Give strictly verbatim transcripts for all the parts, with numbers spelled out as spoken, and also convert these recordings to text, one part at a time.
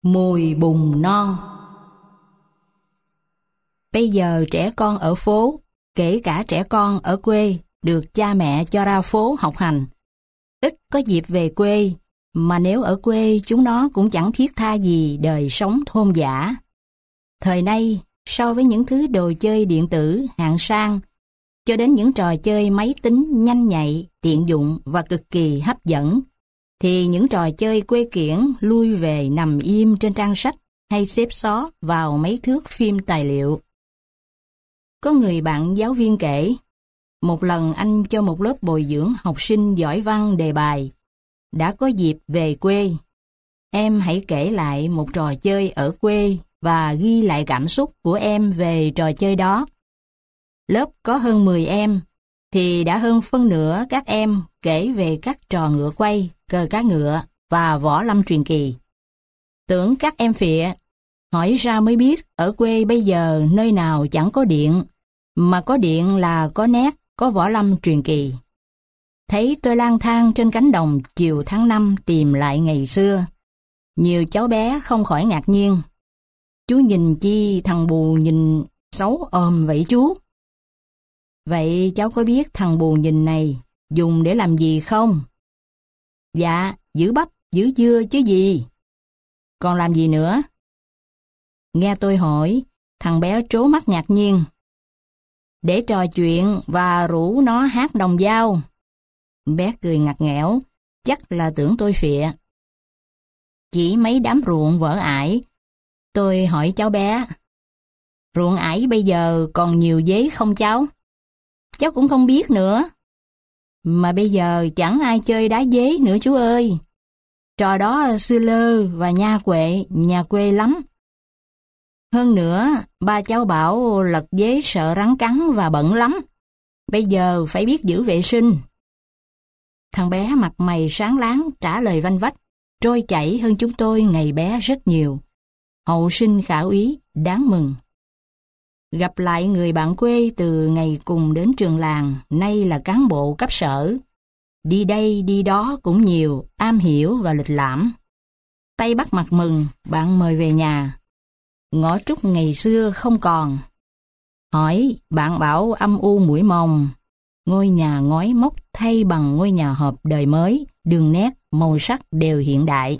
Mùi bùn non. Bây giờ trẻ con ở phố, kể cả trẻ con ở quê, được cha mẹ cho ra phố học hành. Ít có dịp về quê, mà nếu ở quê chúng nó cũng chẳng thiết tha gì đời sống thôn dã. Thời nay, so với những thứ đồ chơi điện tử hạng sang, cho đến những trò chơi máy tính nhanh nhạy, tiện dụng và cực kỳ hấp dẫn, thì những trò chơi quê kiểng lui về nằm im trên trang sách hay xếp xó vào mấy thước phim tài liệu. Có người bạn giáo viên kể, một lần anh cho một lớp bồi dưỡng học sinh giỏi văn đề bài, đã có dịp về quê. Em hãy kể lại một trò chơi ở quê và ghi lại cảm xúc của em về trò chơi đó. Lớp có hơn mười em, thì đã hơn phân nửa các em kể về các trò ngựa quay, cờ cá ngựa và võ lâm truyền kỳ. Tưởng các em phịa, hỏi ra mới biết ở quê bây giờ nơi nào chẳng có điện, mà có điện là có nét, có võ lâm truyền kỳ. Thấy tôi lang thang trên cánh đồng chiều tháng năm tìm lại ngày xưa, nhiều cháu bé không khỏi ngạc nhiên. Chú nhìn chi thằng bù nhìn xấu ồm vậy chú? Vậy cháu có biết thằng bù nhìn này dùng để làm gì không? Dạ, giữ bắp, giữ dưa chứ gì. Còn làm gì nữa? Nghe tôi hỏi, thằng bé trố mắt ngạc nhiên. Để trò chuyện và rủ nó hát đồng dao. Bé cười ngặt nghẽo, chắc là tưởng tôi phịa. Chỉ mấy đám ruộng vỡ ải. Tôi hỏi cháu bé, ruộng ải bây giờ còn nhiều dế không cháu? Cháu cũng không biết nữa. Mà bây giờ chẳng ai chơi đá dế nữa chú ơi. Trò đó xưa lơ và nha quệ, nhà quê lắm. Hơn nữa, ba cháu bảo lật dế sợ rắn cắn và bẩn lắm. Bây giờ phải biết giữ vệ sinh. Thằng bé mặt mày sáng láng trả lời vanh vách, trôi chảy hơn chúng tôi ngày bé rất nhiều. Hậu sinh khả úy, đáng mừng. Gặp lại người bạn quê từ ngày cùng đến trường làng, nay là cán bộ cấp sở. Đi đây đi đó cũng nhiều, am hiểu và lịch lãm. Tay bắt mặt mừng, bạn mời về nhà. Ngõ trúc ngày xưa không còn. Hỏi, bạn bảo âm u mũi mồng. Ngôi nhà ngói mốc thay bằng ngôi nhà hộp đời mới, đường nét, màu sắc đều hiện đại.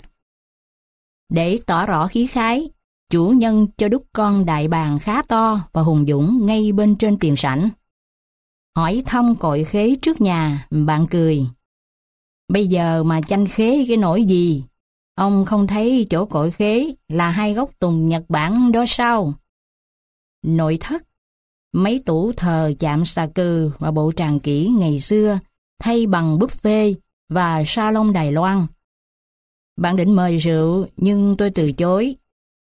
Để tỏ rõ khí khái, chủ nhân cho đúc con đại bàng khá to và hùng dũng ngay bên trên tiền sảnh. Hỏi thăm cội khế trước nhà, bạn cười. Bây giờ mà chanh khế cái nỗi gì? Ông không thấy chỗ cội khế là hai gốc tùng Nhật Bản đó sao? Nội thất, mấy tủ thờ chạm xà cừ và bộ tràng kỹ ngày xưa thay bằng buffet và salon Đài Loan. Bạn định mời rượu nhưng tôi từ chối.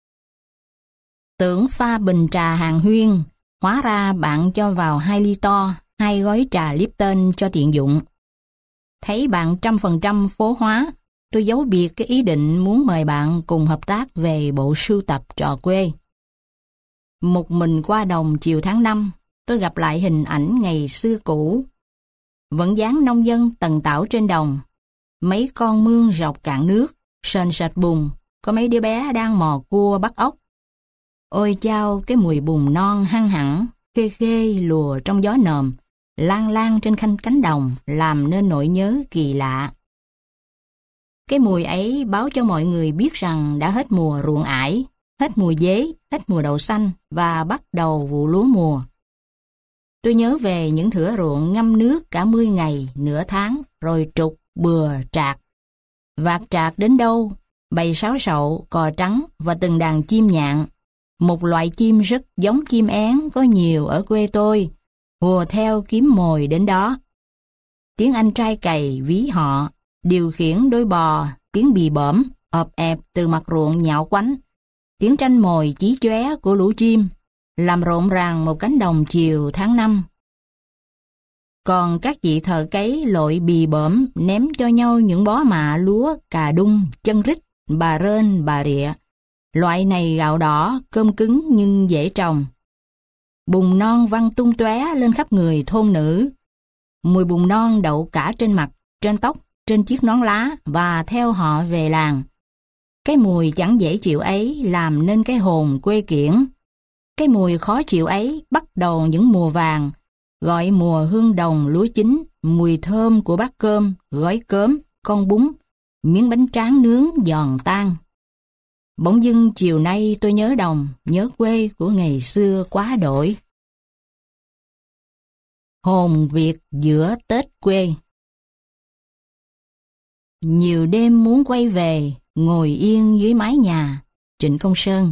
Tưởng pha bình trà hàng huyên, hóa ra bạn cho vào hai ly to, hai gói trà Lipton cho tiện dụng. Thấy bạn trăm phần trăm phố hóa, tôi giấu biệt cái ý định muốn mời bạn cùng hợp tác về bộ sưu tập trò quê. Một mình qua đồng chiều tháng năm, tôi gặp lại hình ảnh ngày xưa cũ. Vẫn dáng nông dân tần tảo trên đồng, mấy con mương rọc cạn nước, sền sệt bùn, có mấy đứa bé đang mò cua bắt ốc. Ôi chao, cái mùi bùn non hăng hẳn, khê khê lùa trong gió nồm, lan lan trên khanh cánh đồng, làm nên nỗi nhớ kỳ lạ. Cái mùi ấy báo cho mọi người biết rằng đã hết mùa ruộng ải, hết mùa dế, hết mùa đậu xanh và bắt đầu vụ lúa mùa. Tôi nhớ về những thửa ruộng ngâm nước cả mươi ngày, nửa tháng, rồi trục, bừa, trạc. Vạt trạc đến đâu, bầy sáo sậu, cò trắng và từng đàn chim nhạn. Một loại chim rất giống chim én có nhiều ở quê tôi, hùa theo kiếm mồi đến đó. Tiếng anh trai cày ví họ, điều khiển đôi bò, tiếng bì bõm, ọp ẹp từ mặt ruộng nhạo quánh, tiếng tranh mồi chí chóe của lũ chim, làm rộn ràng một cánh đồng chiều tháng năm. Còn các chị thợ cấy lội bì bõm ném cho nhau những bó mạ lúa, cà đung, chân rít, bà rên, bà rịa. Loại này gạo đỏ, cơm cứng nhưng dễ trồng. Bùn non văng tung tóe lên khắp người thôn nữ. Mùi bùn non đậu cả trên mặt, trên tóc, trên chiếc nón lá và theo họ về làng. Cái mùi chẳng dễ chịu ấy làm nên cái hồn quê kiển. Cái mùi khó chịu ấy bắt đầu những mùa vàng, gọi mùa hương đồng lúa chín, mùi thơm của bát cơm, gói cơm, con bún, miếng bánh tráng nướng giòn tan. Bỗng dưng chiều nay tôi nhớ đồng, nhớ quê của ngày xưa quá đổi. Hồn Việt giữa Tết quê. Nhiều đêm muốn quay về, ngồi yên dưới mái nhà. Trịnh Công Sơn.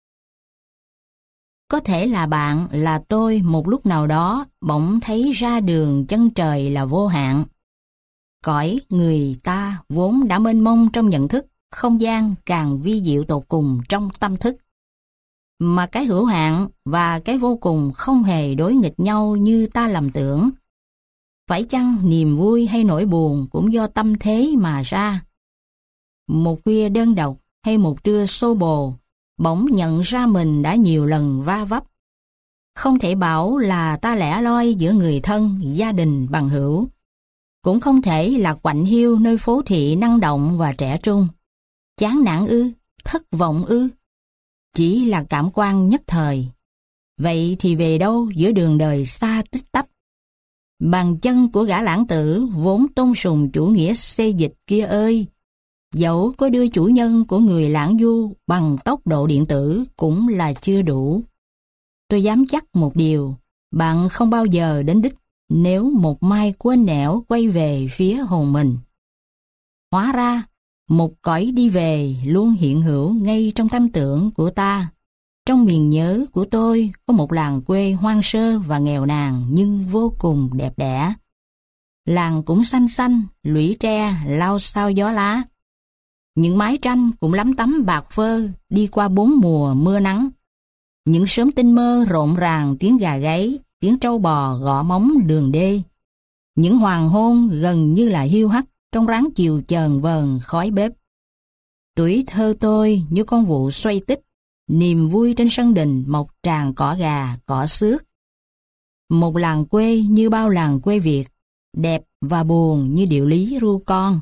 Có thể là bạn, là tôi một lúc nào đó bỗng thấy ra đường chân trời là vô hạn. Cõi người ta vốn đã mênh mông trong nhận thức, không gian càng vi diệu tột cùng trong tâm thức. Mà cái hữu hạn và cái vô cùng không hề đối nghịch nhau như ta lầm tưởng. Phải chăng niềm vui hay nỗi buồn cũng do tâm thế mà ra? Một khuya đơn độc hay một trưa xô bồ, bỗng nhận ra mình đã nhiều lần va vấp. Không thể bảo là ta lẻ loi giữa người thân, gia đình, bằng hữu. Cũng không thể là quạnh hiu nơi phố thị năng động và trẻ trung. Chán nản ư, thất vọng ư? Chỉ là cảm quan nhất thời. Vậy thì về đâu giữa đường đời xa tích tắp? Bàn chân của gã lãng tử vốn tôn sùng chủ nghĩa xê dịch kia ơi! Dẫu có đưa chủ nhân của người lãng du bằng tốc độ điện tử cũng là chưa đủ. Tôi dám chắc một điều, bạn không bao giờ đến đích nếu một mai quên nẻo quay về phía hồn mình. Hóa ra, một cõi đi về luôn hiện hữu ngay trong tâm tưởng của ta. Trong miền nhớ của tôi có một làng quê hoang sơ và nghèo nàn nhưng vô cùng đẹp đẽ. Làng cũng xanh xanh, lũy tre, lau sao gió lá. Những mái tranh cũng lắm tấm bạc phơ đi qua bốn mùa mưa nắng. Những sớm tinh mơ rộn ràng tiếng gà gáy, tiếng trâu bò gõ móng đường đê. Những hoàng hôn gần như là hiu hắt trong ráng chiều chờn vờn khói bếp. Tuổi thơ tôi như con vụ xoay tích, niềm vui trên sân đình mọc tràn cỏ gà, cỏ xước. Một làng quê như bao làng quê Việt, đẹp và buồn như điệu lý ru con.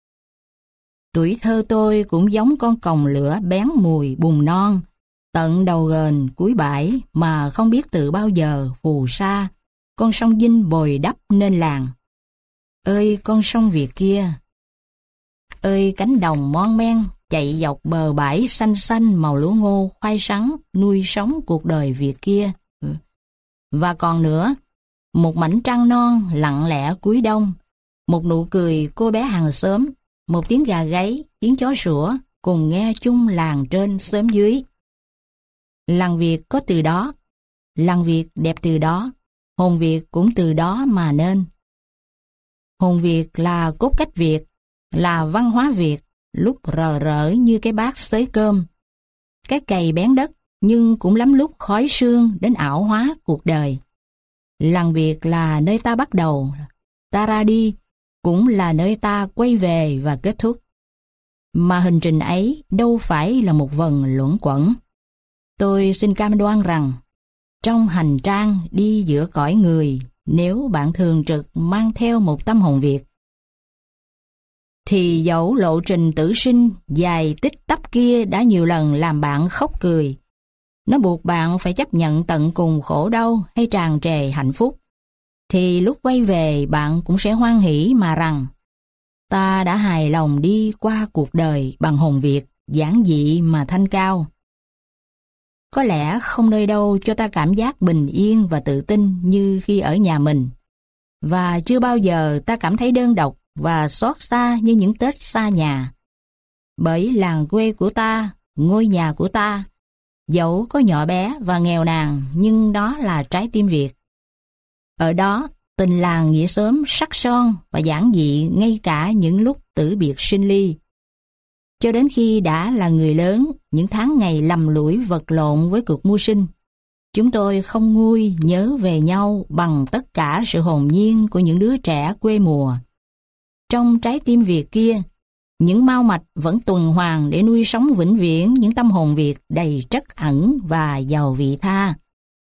Tuổi thơ tôi cũng giống con còng lửa bén mùi bùn non, tận đầu ghềnh cuối bãi mà không biết từ bao giờ phù sa, con sông Vinh bồi đắp nên làng. Ơi con sông Việt kia! Ơi cánh đồng mon men chạy dọc bờ bãi xanh xanh màu lúa ngô khoai sắn nuôi sống cuộc đời Việt kia. Và còn nữa, một mảnh trăng non lặng lẽ cuối đông, một nụ cười cô bé hàng xóm, một tiếng gà gáy, tiếng chó sủa cùng nghe chung làng trên xóm dưới. Làng Việt có từ đó, làng Việt đẹp từ đó, hồn Việt cũng từ đó mà nên. Hồn Việt là cốt cách Việt, là văn hóa Việt, lúc rờ rỡ như cái bát xới cơm. Cái cày bén đất nhưng cũng lắm lúc khói sương đến ảo hóa cuộc đời. Làng Việt là nơi ta bắt đầu, ta ra đi, cũng là nơi ta quay về và kết thúc. Mà hành trình ấy đâu phải là một vần luẩn quẩn. Tôi xin cam đoan rằng, trong hành trang đi giữa cõi người, nếu bạn thường trực mang theo một tâm hồn Việt, thì dẫu lộ trình tử sinh dài tích tắp kia đã nhiều lần làm bạn khóc cười, nó buộc bạn phải chấp nhận tận cùng khổ đau hay tràn trề hạnh phúc, thì lúc quay về bạn cũng sẽ hoan hỉ mà rằng, ta đã hài lòng đi qua cuộc đời bằng hồn Việt, giản dị mà thanh cao. Có lẽ không nơi đâu cho ta cảm giác bình yên và tự tin như khi ở nhà mình. Và chưa bao giờ ta cảm thấy đơn độc và xót xa như những Tết xa nhà. Bởi làng quê của ta, ngôi nhà của ta, dẫu có nhỏ bé và nghèo nàn nhưng đó là trái tim Việt. Ở đó, tình làng nghĩa xóm sắc son và giản dị ngay cả những lúc tử biệt sinh ly. Cho đến khi đã là người lớn, những tháng ngày lầm lũi vật lộn với cuộc mưu sinh, chúng tôi không nguôi nhớ về nhau bằng tất cả sự hồn nhiên của những đứa trẻ quê mùa. Trong trái tim Việt kia, những mao mạch vẫn tuần hoàn để nuôi sống vĩnh viễn những tâm hồn Việt đầy trắc ẩn và giàu vị tha.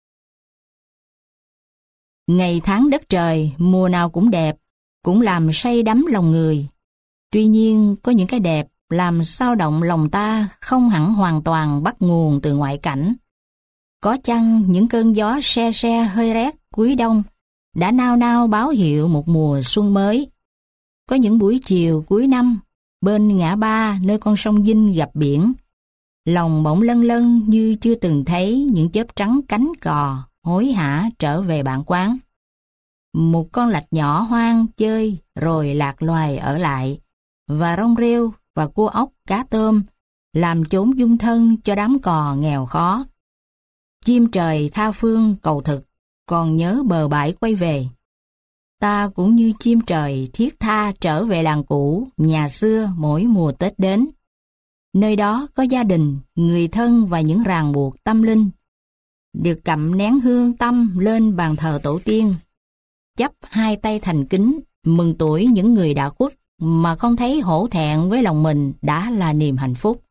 Ngày tháng đất trời, mùa nào cũng đẹp, cũng làm say đắm lòng người. Tuy nhiên, có những cái đẹp làm sao động lòng ta không hẳn hoàn toàn bắt nguồn từ ngoại cảnh. Có chăng những cơn gió se se hơi rét cuối đông đã nao nao báo hiệu một mùa xuân mới. Có những buổi chiều cuối năm, bên ngã ba nơi con sông Vinh gặp biển, lòng bỗng lân lân như chưa từng thấy những chớp trắng cánh cò hối hả trở về bản quán. Một con lạch nhỏ hoang chơi rồi lạc loài ở lại, và rong rêu và cua ốc cá tôm làm chốn dung thân cho đám cò nghèo khó. Chim trời tha phương cầu thực, còn nhớ bờ bãi quay về. Ta cũng như chim trời thiết tha trở về làng cũ, nhà xưa mỗi mùa Tết đến. Nơi đó có gia đình, người thân và những ràng buộc tâm linh. Được cặm nén hương tâm lên bàn thờ tổ tiên, chắp hai tay thành kính, mừng tuổi những người đã khuất mà không thấy hổ thẹn với lòng mình đã là niềm hạnh phúc.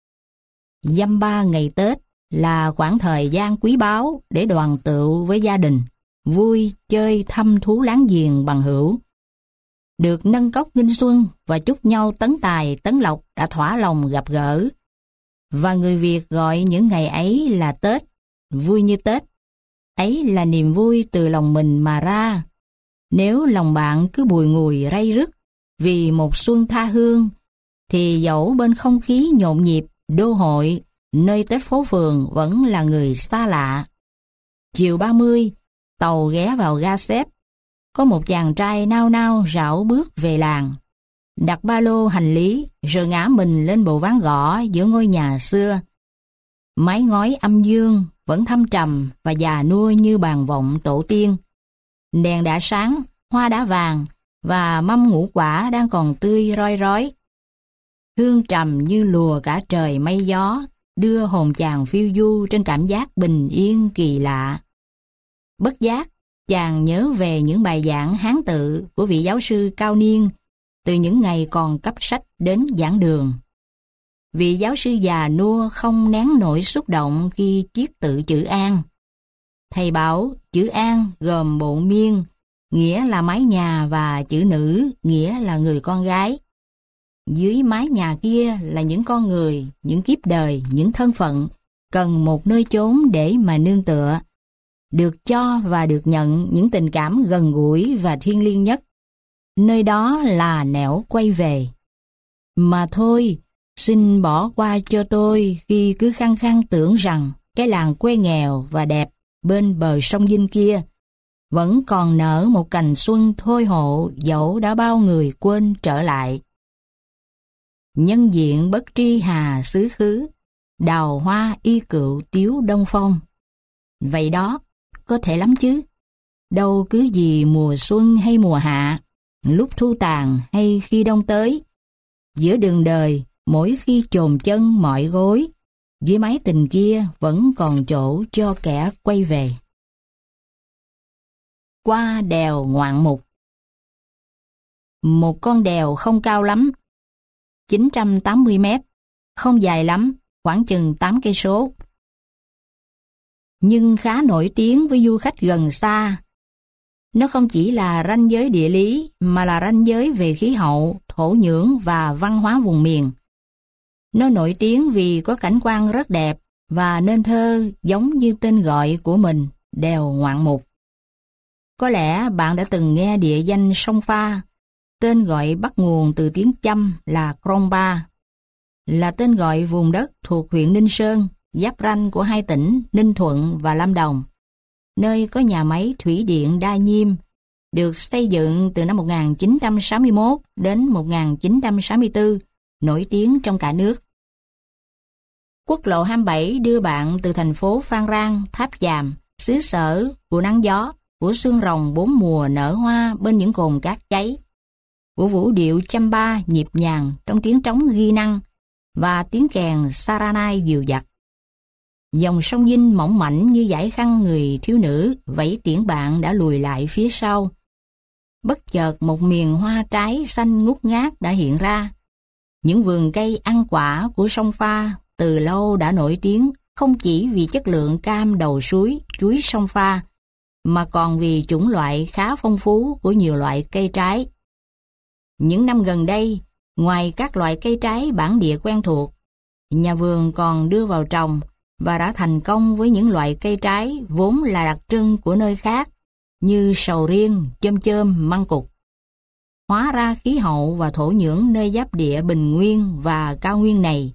Dăm ba ngày Tết là khoảng thời gian quý báu để đoàn tụ với gia đình, vui chơi thăm thú láng giềng bằng hữu. Được nâng cốc nghinh xuân và chúc nhau tấn tài tấn lộc đã thỏa lòng gặp gỡ. Và người Việt gọi những ngày ấy là Tết, vui như Tết. Ấy là niềm vui từ lòng mình mà ra. Nếu lòng bạn cứ bùi ngùi ray rứt vì một xuân tha hương, thì dẫu bên không khí nhộn nhịp đô hội, nơi Tết phố phường vẫn là người xa lạ. Chiều ba mươi, tàu ghé vào ga xếp. Có một chàng trai nao nao rảo bước về làng, đặt ba lô hành lý rồi ngã mình lên bộ ván gõ giữa ngôi nhà xưa. Mái ngói âm dương vẫn thâm trầm và già nua như bàn vọng tổ tiên. Đèn đã sáng, hoa đã vàng và mâm ngũ quả đang còn tươi roi rói. Hương trầm như lùa cả trời mây gió, đưa hồn chàng phiêu du trên cảm giác bình yên kỳ lạ. Bất giác, chàng nhớ về những bài giảng Hán tự của vị giáo sư cao niên từ những ngày còn cấp sách đến giảng đường. Vị giáo sư già nua không nén nổi xúc động khi chiết tự chữ An. Thầy bảo chữ An gồm bộ miên, nghĩa là mái nhà, và chữ nữ, nghĩa là người con gái. Dưới mái nhà kia là những con người, những kiếp đời, những thân phận, cần một nơi chốn để mà nương tựa. Được cho và được nhận những tình cảm gần gũi và thiêng liêng nhất. Nơi đó là nẻo quay về. Mà thôi, xin bỏ qua cho tôi khi cứ khăng khăng tưởng rằng cái làng quê nghèo và đẹp bên bờ sông Vinh kia vẫn còn nở một cành xuân thôi hộ dẫu đã bao người quên trở lại. Nhân diện bất tri hà xứ khứ, đào hoa y cựu tiếu đông phong. Vậy đó, có thể lắm chứ. Đâu cứ gì mùa xuân hay mùa hạ, lúc thu tàn hay khi đông tới. Giữa đường đời, mỗi khi chồn chân mỏi gối, dưới mái tình kia vẫn còn chỗ cho kẻ quay về. Qua đèo ngoạn mục. Một con đèo không cao lắm, chín trăm tám mươi mét, không dài lắm, khoảng chừng tám cây số. Nhưng khá nổi tiếng với du khách gần xa. Nó không chỉ là ranh giới địa lý mà là ranh giới về khí hậu, thổ nhưỡng và văn hóa vùng miền. Nó nổi tiếng vì có cảnh quan rất đẹp và nên thơ giống như tên gọi của mình, đèo ngoạn mục. Có lẽ bạn đã từng nghe địa danh sông Pha, tên gọi bắt nguồn từ tiếng Chăm là Krongpa, là tên gọi vùng đất thuộc huyện Ninh Sơn, giáp ranh của hai tỉnh Ninh Thuận và Lâm Đồng, nơi có nhà máy thủy điện Đa Nhiêm, được xây dựng từ năm một nghìn chín trăm sáu mươi mốt đến một nghìn chín trăm sáu mươi tư, nổi tiếng trong cả nước. Quốc lộ hai mươi bảy đưa bạn từ thành phố Phan Rang, Tháp Chàm, xứ sở của nắng gió, của xương rồng bốn mùa nở hoa bên những cồn cát cháy, của vũ điệu chăm ba nhịp nhàng trong tiếng trống ghi năng và tiếng kèn Saranai dịu dặt. Dòng sông Vinh mỏng mảnh như dải khăn người thiếu nữ vẫy tiễn bạn đã lùi lại phía sau. Bất chợt một miền hoa trái xanh ngút ngát đã hiện ra. Những vườn cây ăn quả của sông Pha từ lâu đã nổi tiếng không chỉ vì chất lượng cam đầu suối, chuối sông Pha, mà còn vì chủng loại khá phong phú của nhiều loại cây trái. Những năm gần đây, Ngoài các loại cây trái bản địa quen thuộc, nhà vườn còn đưa vào trồng và đã thành công với những loại cây trái vốn là đặc trưng của nơi khác như sầu riêng, chôm chôm, măng cụt. Hóa ra khí hậu và thổ nhưỡng nơi giáp địa bình nguyên và cao nguyên này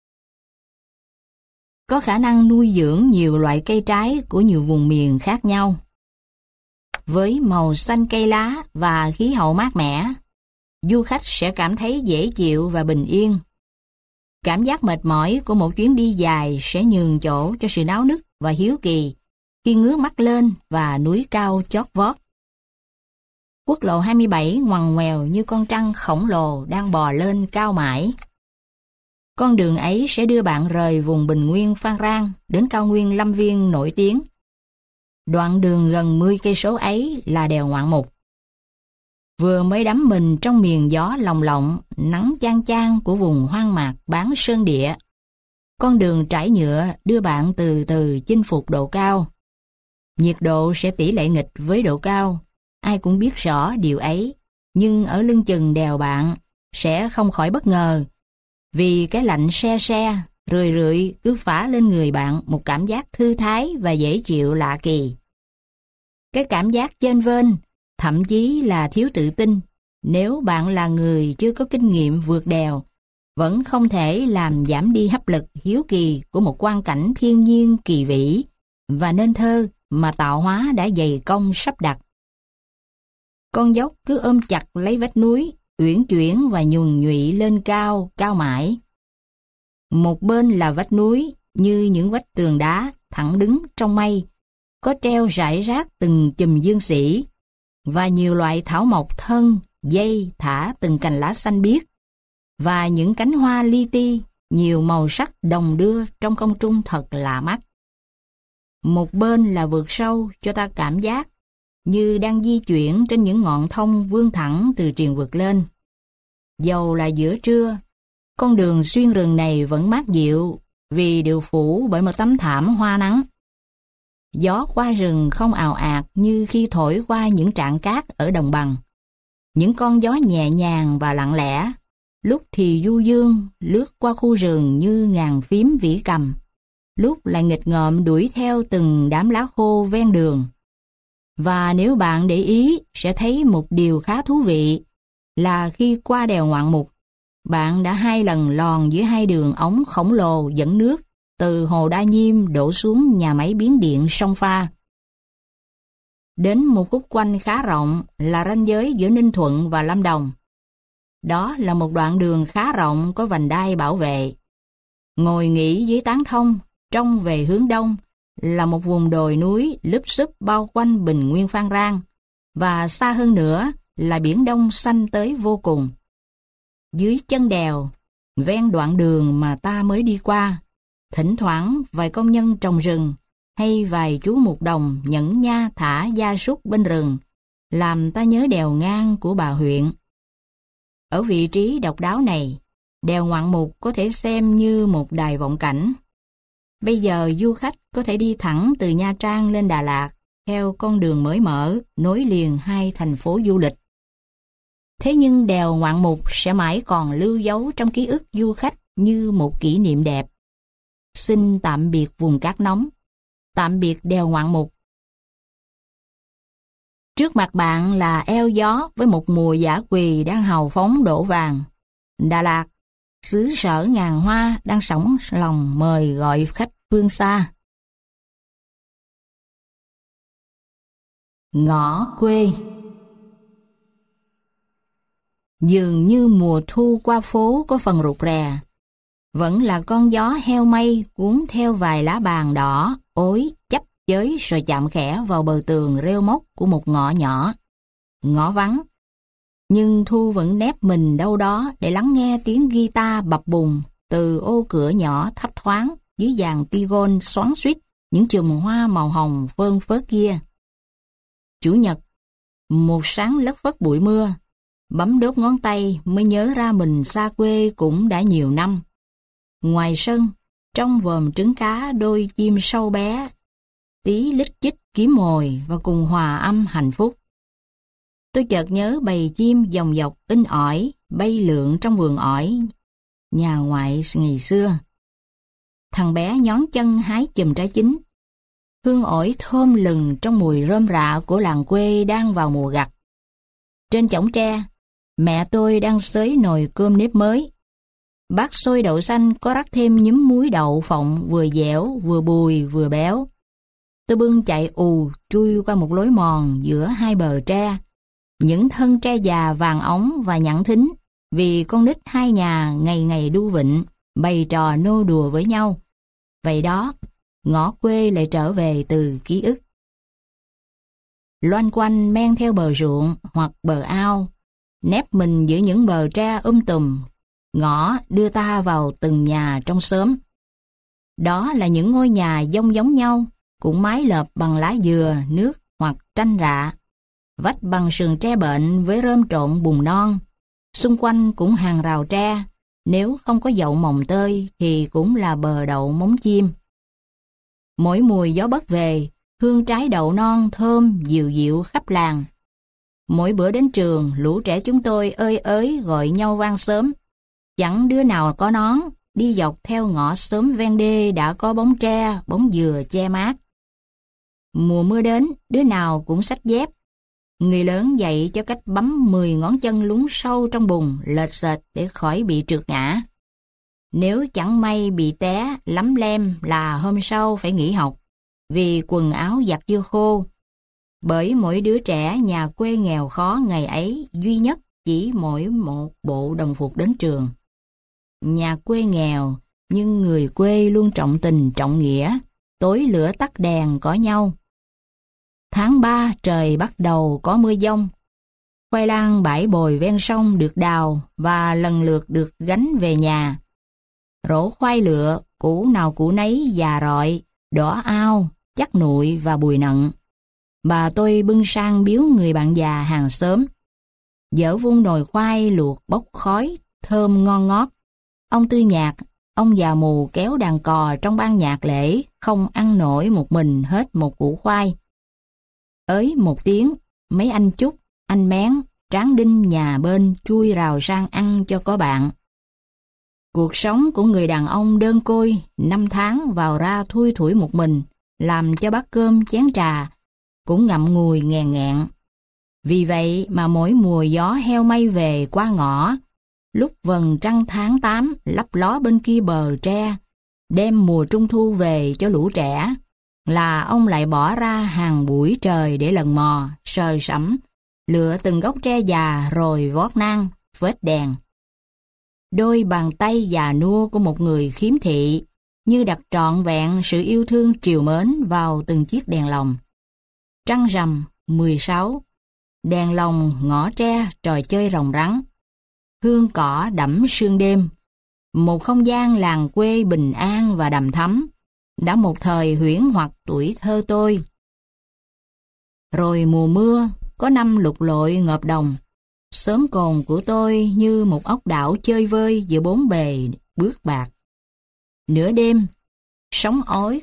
có khả năng nuôi dưỡng nhiều loại cây trái của nhiều vùng miền khác nhau. Với màu xanh cây lá và khí hậu mát mẻ, du khách sẽ cảm thấy dễ chịu và bình yên. Cảm giác mệt mỏi của một chuyến đi dài sẽ nhường chỗ cho sự náo nức và hiếu kỳ khi ngước mắt lên và núi cao chót vót. Quốc lộ hai mươi bảy ngoằn ngoèo như con trăng khổng lồ đang bò lên cao mãi. Con đường ấy sẽ đưa bạn rời vùng bình nguyên Phan Rang đến cao nguyên Lâm Viên nổi tiếng. Đoạn đường gần mười cây số ấy là đèo Ngoạn Mục. Vừa mới đắm mình trong miền gió lồng lộng, nắng chang chang của vùng hoang mạc bán sơn địa, con đường trải nhựa đưa bạn từ từ chinh phục độ cao. Nhiệt độ sẽ tỷ lệ nghịch với độ cao, ai cũng biết rõ điều ấy, nhưng ở lưng chừng đèo bạn sẽ không khỏi bất ngờ, vì cái lạnh se se, rười rượi cứ phả lên người bạn một cảm giác thư thái và dễ chịu lạ kỳ. Cái cảm giác chênh vênh, thậm chí là thiếu tự tin, nếu bạn là người chưa có kinh nghiệm vượt đèo, vẫn không thể làm giảm đi hấp lực hiếu kỳ của một quang cảnh thiên nhiên kỳ vĩ và nên thơ mà tạo hóa đã dày công sắp đặt. Con dốc cứ ôm chặt lấy vách núi, uyển chuyển và nhuần nhụy lên cao, cao mãi. Một bên là vách núi như những vách tường đá thẳng đứng trong mây, có treo rải rác từng chùm dương sỉ và nhiều loại thảo mộc thân, dây thả từng cành lá xanh biếc và những cánh hoa li ti nhiều màu sắc đồng đưa trong không trung thật lạ mắt. Một bên là vượt sâu cho ta cảm giác như đang di chuyển trên những ngọn thông vươn thẳng từ triền vượt lên. Dầu là giữa trưa, con đường xuyên rừng này vẫn mát dịu vì được phủ bởi một tấm thảm hoa nắng. Gió qua rừng không ào ạt như khi thổi qua những trạm cát ở đồng bằng. Những con gió nhẹ nhàng và lặng lẽ, lúc thì du dương lướt qua khu rừng như ngàn phím vĩ cầm, lúc lại nghịch ngợm đuổi theo từng đám lá khô ven đường. Và nếu bạn để ý sẽ thấy một điều khá thú vị là khi qua đèo Ngoạn Mục, bạn đã hai lần lòn giữa hai đường ống khổng lồ dẫn nước từ hồ Đa Nhiêm đổ xuống nhà máy biến điện Sông Pha. Đến một khúc quanh khá rộng là ranh giới giữa Ninh Thuận và Lâm Đồng. Đó là một đoạn đường khá rộng có vành đai bảo vệ. Ngồi nghỉ dưới tán thông, trông về hướng đông là một vùng đồi núi lúp xúp bao quanh bình nguyên Phan Rang, và xa hơn nữa là biển Đông xanh tới vô cùng. Dưới chân đèo, ven đoạn đường mà ta mới đi qua, thỉnh thoảng vài công nhân trồng rừng hay vài chú mục đồng nhẫn nha thả gia súc bên rừng, làm ta nhớ đèo ngang của bà huyện. Ở vị trí độc đáo này, đèo Ngoạn Mục có thể xem như một đài vọng cảnh. Bây giờ du khách có thể đi thẳng từ Nha Trang lên Đà Lạt theo con đường mới mở nối liền hai thành phố du lịch. Thế nhưng đèo Ngoạn Mục sẽ mãi còn lưu dấu trong ký ức du khách như một kỷ niệm đẹp. Xin tạm biệt vùng cát nóng, tạm biệt đèo Ngoạn Mục. Trước mặt bạn là eo gió với một mùa dã quỳ đang hào phóng đổ vàng. Đà Lạt, xứ sở ngàn hoa đang sổng lòng mời gọi khách phương xa. Ngõ quê. Dường như mùa thu qua phố có phần rụt rè, vẫn là con gió heo mây cuốn theo vài lá bàn đỏ, ối, chấp chới rồi chạm khẽ vào bờ tường rêu mốc của một ngõ nhỏ. Ngõ vắng, nhưng Thu vẫn nép mình đâu đó để lắng nghe tiếng guitar bập bùng từ ô cửa nhỏ thấp thoáng dưới dàn tigon xoắn xuýt những chùm hoa màu hồng phơn phớt kia. Chủ nhật, một sáng lất phất bụi mưa, bấm đốt ngón tay mới nhớ ra mình xa quê cũng đã nhiều năm. Ngoài sân, trong vòm trứng cá đôi chim sâu bé, tí lít chích kiếm mồi và cùng hòa âm hạnh phúc. Tôi chợt nhớ bầy chim dòng dọc in ỏi bay lượn trong vườn ổi nhà ngoại ngày xưa. Thằng bé nhón chân hái chùm trái chín. Hương ổi thơm lừng trong mùi rơm rạ của làng quê đang vào mùa gặt. Trên chõng tre, mẹ tôi đang xới nồi cơm nếp mới. Bát xôi đậu xanh có rắc thêm nhúm muối đậu phộng vừa dẻo, vừa bùi, vừa béo. Tôi bưng chạy ù chui qua một lối mòn giữa hai bờ tre. Những thân tre già vàng óng và nhẵn thính vì con nít hai nhà ngày ngày đu vịnh, bày trò nô đùa với nhau. Vậy đó, ngõ quê lại trở về từ ký ức. Loanh quanh men theo bờ ruộng hoặc bờ ao, nép mình giữa những bờ tre um tùm, ngõ đưa ta vào từng nhà trong xóm. Đó là những ngôi nhà giống giống nhau, cũng mái lợp bằng lá dừa, nước hoặc tranh rạ, vách bằng sườn tre bệnh với rơm trộn bùn non. Xung quanh cũng hàng rào tre, nếu không có dậu mồng tơi thì cũng là bờ đậu móng chim. Mỗi mùi gió bấc về, hương trái đậu non thơm dịu dịu khắp làng. Mỗi bữa đến trường, lũ trẻ chúng tôi ơi ới gọi nhau vang xóm. Chẳng đứa nào có nón, đi dọc theo ngõ xóm ven đê đã có bóng tre, bóng dừa che mát. Mùa mưa đến, đứa nào cũng xách dép. Người lớn dạy cho cách bấm mười ngón chân lún sâu trong bùn, lệch sệt để khỏi bị trượt ngã. Nếu chẳng may bị té, lấm lem là hôm sau phải nghỉ học, vì quần áo giặt chưa khô. Bởi mỗi đứa trẻ nhà quê nghèo khó ngày ấy duy nhất chỉ mỗi một bộ đồng phục đến trường. Nhà quê nghèo, nhưng người quê luôn trọng tình trọng nghĩa, tối lửa tắt đèn có nhau. Tháng ba trời bắt đầu có mưa dông. Khoai lang bãi bồi ven sông được đào và lần lượt được gánh về nhà. Rổ khoai lựa, củ nào củ nấy già rọi, đỏ ao, chắc nụi và bùi nận. Bà tôi bưng sang biếu người bạn già hàng xóm. Dở vung nồi khoai luộc bốc khói, thơm ngon ngót. Ông Tư Nhạc, ông già mù kéo đàn cò trong ban nhạc lễ, không ăn nổi một mình hết một củ khoai. Ới một tiếng, mấy anh Chúc, anh Mén, Tráng Đinh nhà bên chui rào sang ăn cho có bạn. Cuộc sống của người đàn ông đơn côi, năm tháng vào ra thui thủi một mình, làm cho bát cơm chén trà cũng ngậm ngùi nghèn nghẹn. Vì vậy mà mỗi mùa gió heo may về qua ngõ, lúc vầng trăng tháng tám lấp ló bên kia bờ tre, đem mùa trung thu về cho lũ trẻ, là ông lại bỏ ra hàng buổi trời để lần mò, sờ sẫm, lựa từng gốc tre già rồi vót nang, vết đèn. Đôi bàn tay già nua của một người khiếm thị như đặt trọn vẹn sự yêu thương trìu mến vào từng chiếc đèn lồng. Trăng rằm mười sáu, đèn lồng ngõ tre trò chơi rồng rắn, hương cỏ đẫm sương đêm, một không gian làng quê bình an và đầm thắm, đã một thời huyễn hoặc tuổi thơ tôi. Rồi mùa mưa, có năm lục lội ngợp đồng, xóm cồn của tôi như một ốc đảo chơi vơi giữa bốn bề bước bạc. Nửa đêm, sóng ói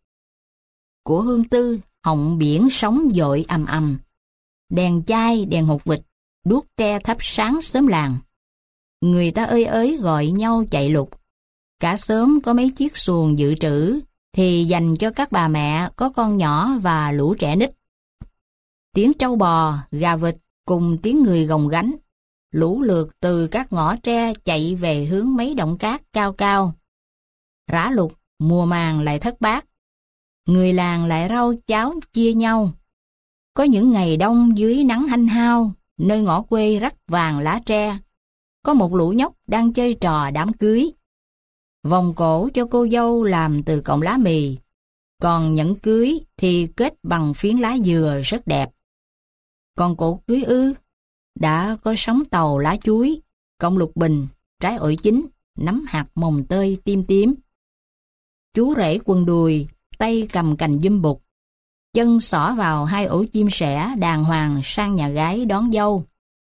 của Hương Tư họng biển sóng dội ầm ầm. Đèn chai, đèn hột vịt, đuốc tre thắp sáng xóm làng. Người ta ơi ới gọi nhau chạy lục. Cả xóm có mấy chiếc xuồng dự trữ thì dành cho các bà mẹ có con nhỏ và lũ trẻ nít. Tiếng trâu bò, gà vịt cùng tiếng người gồng gánh, lũ lượt từ các ngõ tre chạy về hướng mấy động cát cao cao. Rã lục, mùa màng lại thất bát. Người làng lại rau cháo chia nhau. Có những ngày đông dưới nắng hanh hao, nơi ngõ quê rắc vàng lá tre, có một lũ nhóc đang chơi trò đám cưới. Vòng cổ cho cô dâu làm từ cọng lá mì, còn nhẫn cưới thì kết bằng phiến lá dừa rất đẹp. Còn cổ cưới ư, đã có sóng tàu lá chuối, cọng lục bình, trái ổi chín, nắm hạt mồng tơi tím tím. Chú rể quần đùi, tay cầm cành dum bụt, chân xỏ vào hai ổ chim sẻ đàng hoàng sang nhà gái đón dâu.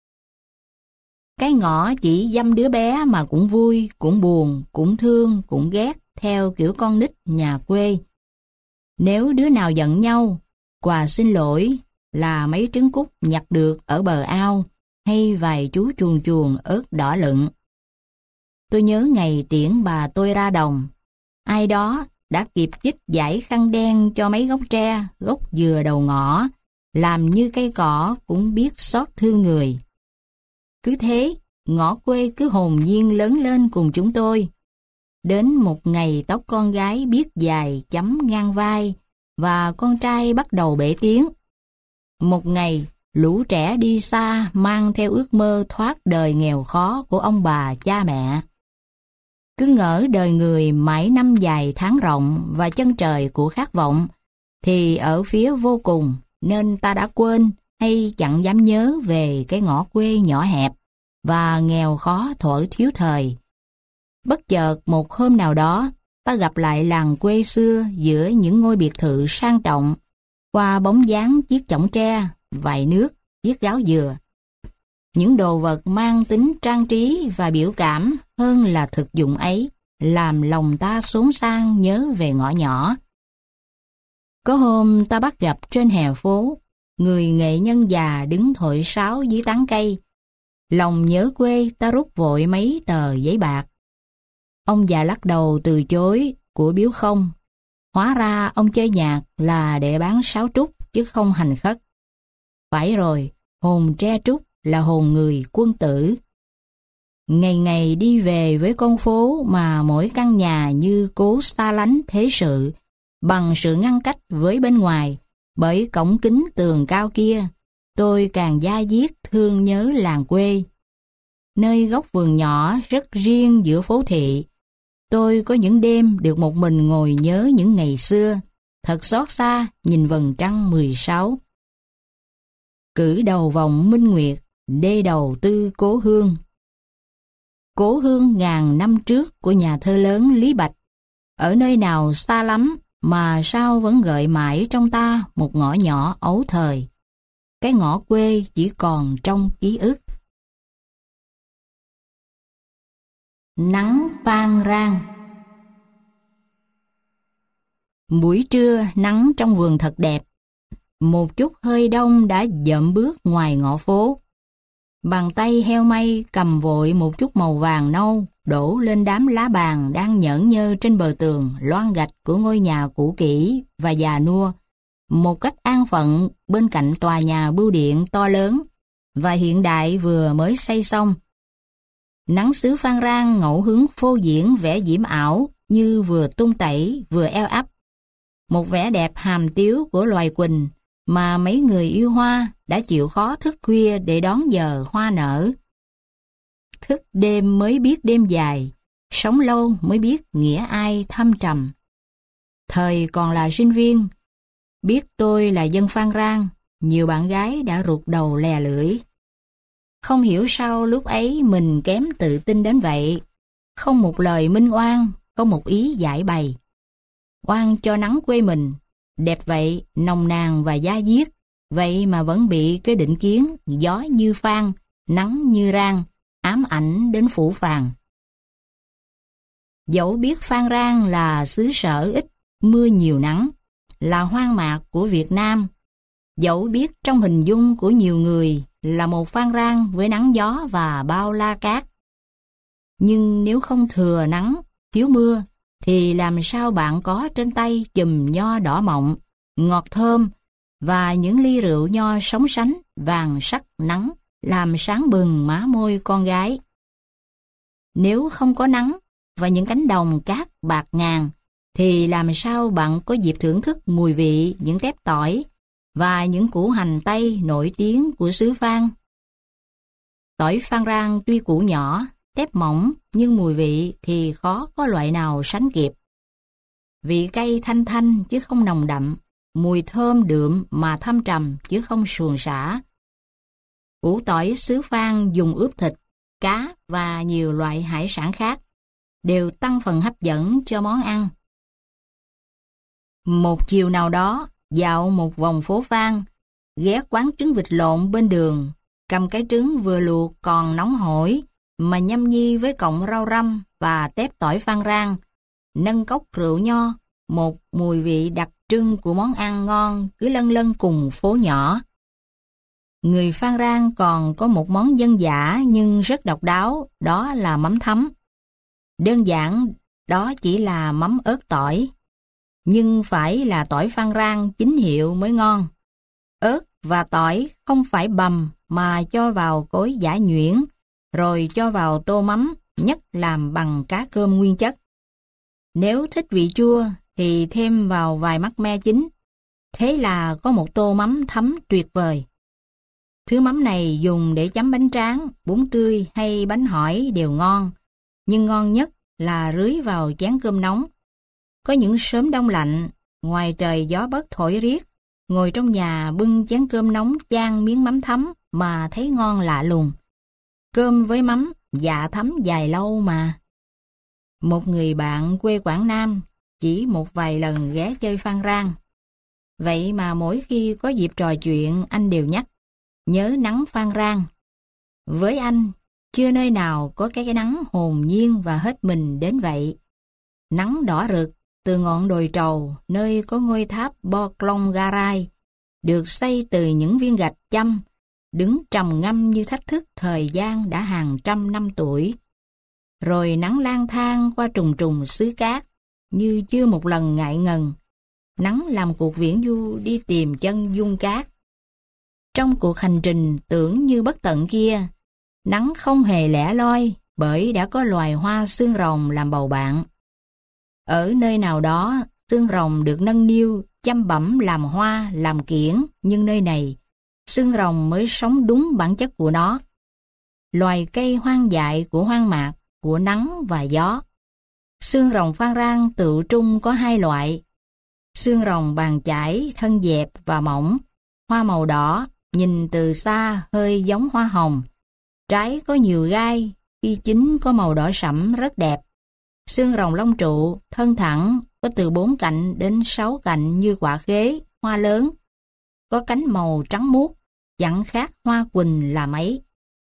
Cái ngõ chỉ dăm đứa bé mà cũng vui, cũng buồn, cũng thương, cũng ghét theo kiểu con nít nhà quê. Nếu đứa nào giận nhau, quà xin lỗi là mấy trứng cút nhặt được ở bờ ao hay vài chú chuồn chuồn ớt đỏ lựng. Tôi nhớ ngày tiễn bà tôi ra đồng, ai đó đã kịp chích dải khăn đen cho mấy gốc tre, gốc dừa đầu ngõ, làm như cây cỏ cũng biết xót thương người. Cứ thế, ngõ quê cứ hồn nhiên lớn lên cùng chúng tôi. Đến một ngày tóc con gái biết dài chấm ngang vai, và con trai bắt đầu bể tiếng. Một ngày, lũ trẻ đi xa mang theo ước mơ thoát đời nghèo khó của ông bà cha mẹ. Cứ ngỡ đời người mãi năm dài tháng rộng và chân trời của khát vọng, thì ở phía vô cùng nên ta đã quên hay chẳng dám nhớ về cái ngõ quê nhỏ hẹp và nghèo khó thuở thiếu thời. Bất chợt một hôm nào đó, ta gặp lại làng quê xưa giữa những ngôi biệt thự sang trọng, qua bóng dáng chiếc chõng tre, vại nước, chiếc gáo dừa. Những đồ vật mang tính trang trí và biểu cảm hơn là thực dụng ấy, làm lòng ta xốn sang nhớ về ngõ nhỏ. Có hôm ta bắt gặp trên hè phố, người nghệ nhân già đứng thổi sáo dưới tán cây. Lòng nhớ quê, ta rút vội mấy tờ giấy bạc. Ông già lắc đầu từ chối, của biếu không. Hóa ra ông chơi nhạc là để bán sáo trúc chứ không hành khất. Phải rồi, hồn tre trúc là hồn người quân tử. Ngày ngày đi về với con phố mà mỗi căn nhà như cố xa lánh thế sự, bằng sự ngăn cách với bên ngoài, bởi cổng kính tường cao kia, tôi càng da diết thương nhớ làng quê. Nơi góc vườn nhỏ rất riêng giữa phố thị, tôi có những đêm được một mình ngồi nhớ những ngày xưa, thật xót xa nhìn vầng trăng mười sáu. Cử đầu vòng minh nguyệt, đê đầu tư cố hương. Cố hương ngàn năm trước của nhà thơ lớn Lý Bạch, ở nơi nào xa lắm mà sao vẫn gợi mãi trong ta một ngõ nhỏ ấu thời. Cái ngõ quê chỉ còn trong ký ức. Nắng phan rang. Buổi trưa nắng trong vườn thật đẹp. Một chút hơi đông đã dậm bước ngoài ngõ phố. Bàn tay heo may cầm vội một chút màu vàng nâu đổ lên đám lá bàn đang nhởn nhơ trên bờ tường loan gạch của ngôi nhà cũ kỹ và già nua, một cách an phận bên cạnh tòa nhà bưu điện to lớn và hiện đại vừa mới xây xong. Nắng xứ Phan Rang ngẫu hứng phô diễn vẻ diễm ảo như vừa tung tẩy vừa eo ấp. Một vẻ đẹp hàm tiếu của loài quỳnh mà mấy người yêu hoa đã chịu khó thức khuya để đón giờ hoa nở. Thức đêm mới biết đêm dài, sống lâu mới biết nghĩa ai thâm trầm. Thời còn là sinh viên, biết tôi là dân Phan Rang, nhiều bạn gái đã rụt đầu lè lưỡi. Không hiểu sao lúc ấy mình kém tự tin đến vậy, không một lời minh oan, không một ý giải bày. Oan cho nắng quê mình, đẹp vậy, nồng nàn và da diết, vậy mà vẫn bị cái định kiến gió như phan, nắng như rang, ám ảnh đến phủ phàng. Dẫu biết Phan Rang là xứ sở ít, mưa nhiều nắng, là hoang mạc của Việt Nam, dẫu biết trong hình dung của nhiều người là một Phan Rang với nắng gió và bao la cát. Nhưng nếu không thừa nắng, thiếu mưa, thì làm sao bạn có trên tay chùm nho đỏ mọng, ngọt thơm và những ly rượu nho sóng sánh vàng sắc nắng làm sáng bừng má môi con gái. Nếu không có nắng và những cánh đồng cát bạc ngàn, thì làm sao bạn có dịp thưởng thức mùi vị những tép tỏi và những củ hành tây nổi tiếng của xứ Phan. Tỏi Phan Rang tuy củ nhỏ, tép mỏng, nhưng mùi vị thì khó có loại nào sánh kịp. Vị cay thanh thanh chứ không nồng đậm, mùi thơm đượm mà thâm trầm chứ không suồng sã. Củ tỏi xứ Phan dùng ướp thịt, cá và nhiều loại hải sản khác, đều tăng phần hấp dẫn cho món ăn. Một chiều nào đó, dạo một vòng phố Phan, ghé quán trứng vịt lộn bên đường, cầm cái trứng vừa luộc còn nóng hổi mà nhâm nhi với cọng rau răm và tép tỏi Phan Rang, nâng cốc rượu nho, một mùi vị đặc trưng của món ăn ngon cứ lân lân cùng phố nhỏ. Người Phan Rang còn có một món dân dã nhưng rất độc đáo, đó là mắm thấm. Đơn giản, đó chỉ là mắm ớt tỏi. Nhưng phải là tỏi Phan Rang chính hiệu mới ngon. Ớt và tỏi không phải bằm mà cho vào cối giã nhuyễn, rồi cho vào tô mắm, nhất làm bằng cá cơm nguyên chất. Nếu thích vị chua thì thêm vào vài mắc me chín. Thế là có một tô mắm thấm tuyệt vời. Thứ mắm này dùng để chấm bánh tráng, bún tươi hay bánh hỏi đều ngon, nhưng ngon nhất là rưới vào chén cơm nóng. Có những sớm đông lạnh, ngoài trời gió bấc thổi riết, ngồi trong nhà bưng chén cơm nóng chan miếng mắm thấm mà thấy ngon lạ lùng. Cơm với mắm, dạ thấm dài lâu mà. Một người bạn quê Quảng Nam chỉ một vài lần ghé chơi Phan Rang. Vậy mà mỗi khi có dịp trò chuyện anh đều nhắc, nhớ nắng Phan Rang. Với anh, chưa nơi nào có cái nắng hồn nhiên và hết mình đến vậy. Nắng đỏ rực từ ngọn đồi trầu nơi có ngôi tháp Bo Klong Garai, được xây từ những viên gạch chăm, đứng trầm ngâm như thách thức thời gian đã hàng trăm năm tuổi. Rồi nắng lang thang qua trùng trùng xứ cát, như chưa một lần ngại ngần. Nắng làm cuộc viễn du đi tìm chân dung cát. Trong cuộc hành trình tưởng như bất tận kia, nắng không hề lẻ loi bởi đã có loài hoa xương rồng làm bầu bạn. Ở nơi nào đó, xương rồng được nâng niu, chăm bẵm làm hoa, làm kiển, nhưng nơi này, xương rồng mới sống đúng bản chất của nó. Loài cây hoang dại của hoang mạc, của nắng và gió. Xương rồng Phan Rang tự trung có hai loại. Xương rồng bàn chải, thân dẹp và mỏng, hoa màu đỏ, nhìn từ xa hơi giống hoa hồng. Trái có nhiều gai, khi chín có màu đỏ sẫm rất đẹp. Xương rồng lông trụ, thân thẳng, có từ bốn cạnh đến sáu cạnh như quả khế, hoa lớn. Có cánh màu trắng muốt, chẳng khác hoa quỳnh là mấy.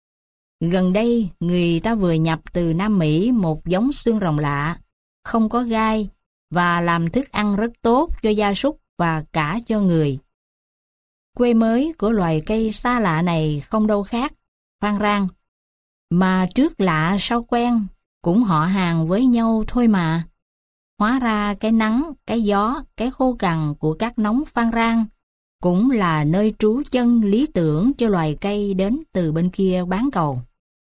Gần đây, người ta vừa nhập từ Nam Mỹ một giống xương rồng lạ, không có gai và làm thức ăn rất tốt cho gia súc và cả cho người. Quê mới của loài cây xa lạ này không đâu khác, Phan Rang. Mà trước lạ sau quen, cũng họ hàng với nhau thôi mà. Hóa ra cái nắng, cái gió, cái khô cằn của các nóng Phan Rang cũng là nơi trú chân lý tưởng cho loài cây đến từ bên kia bán cầu.